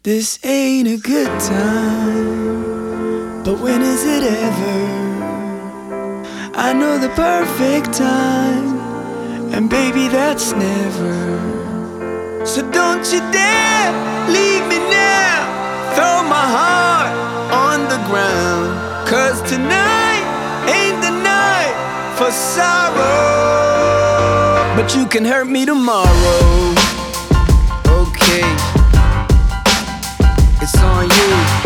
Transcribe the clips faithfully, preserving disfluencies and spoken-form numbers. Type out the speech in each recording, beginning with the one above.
This ain't a good time, but when is it ever? I know the perfect time, and baby that's never. So don't you dare leave me now, throw my heart on the ground, 'cause tonight ain't the night for sorrow. But you can hurt me tomorrow. Okay, it's on you.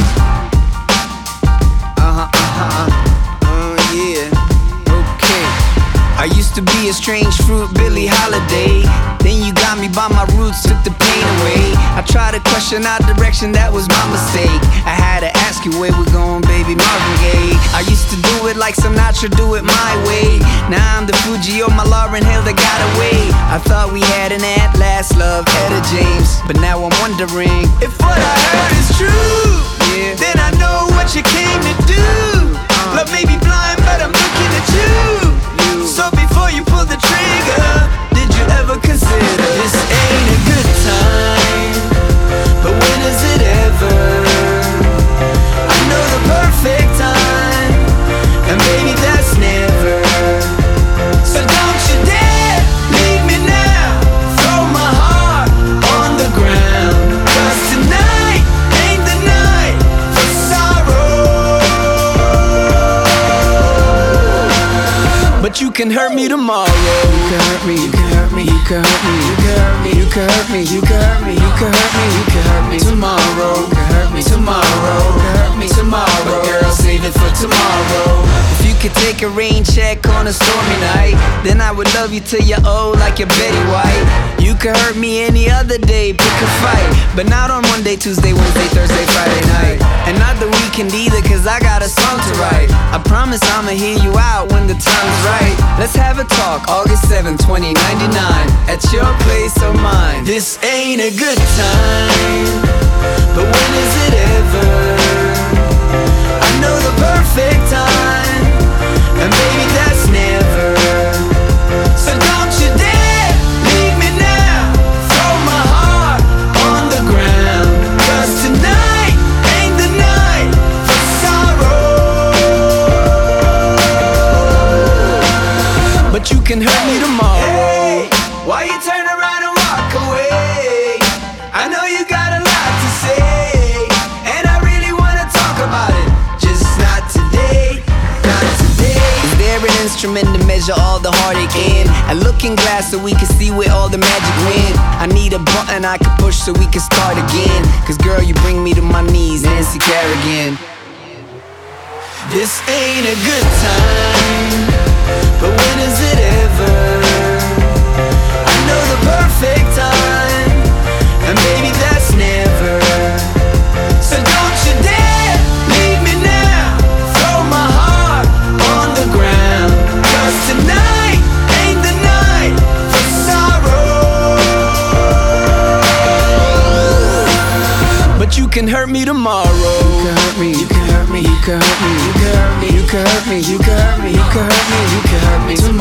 Uh-huh, uh-huh, uh, yeah. Okay. I used to be a strange fruit, Billie Holiday. Then you got me by my roots, took the pain away. I tried to question our direction, that was my mistake. I had to ask you where we're going, baby, Marvin Gaye. I used to do it like Sinatra, do it my way. Now I'm the Fuji or my Lauryn Hill that got away. I thought we had an at-last love, Etta James, but now I'm wondering if what I heard is true. Yeah. Then I know what you came to do. uh. Love may be blind, but I'm looking at you. you. So before you pull the trigger, did you ever consider this ain't a good time, but when is it ever? I know the perfect time, and baby that's never. So don't you dare leave me now, throw my heart on the ground, 'cause tonight ain't the night for sorrow. But you can hurt me tomorrow. You can hurt me, you can hurt me, you can hurt me, you can hurt me, you can hurt me, you can hurt me, you can hurt me, you can hurt me tomorrow. You can hurt me tomorrow, you can hurt me tomorrow. But girl, save it for tomorrow. If you could take a rain check on a stormy night, then I would love you till you're old like you're Betty White. You can hurt me any other day, pick a fight, but not on Monday, Tuesday, Wednesday, Thursday, Friday night. And not the weekend either, 'cause I got a song to write. I promise I'ma hear you out when the time's right. Let's have a talk, August seventh, twenty ninety-nine, at your place or mine. This ain't a good time, but when is it ever? I know the perfect time, and baby that's never. So don't you dare leave me now, throw my heart on the ground, 'cause tonight ain't the night for sorrow. But you can hurt me tomorrow. Hey, why you turn around and walk away? I know you got a lot to say, and I really wanna talk about it, just not today, not today. Is there an instrument to measure all the heartache in? A looking glass so we can see where all the magic went. I need a button I can push so we can start again, 'cause girl you bring me to my knees, Nancy Kerrigan. This ain't a good time, but when is it ever? I know the perfect time, and baby that's never. So don't you dare leave me now, throw my heart on the ground, 'cause tonight ain't the night for sorrow. But you can hurt me tomorrow. You can hurt me, you can hurt me, you can hurt me, you can hurt me, you can hurt me, you can hurt me, you can hurt me tomorrow.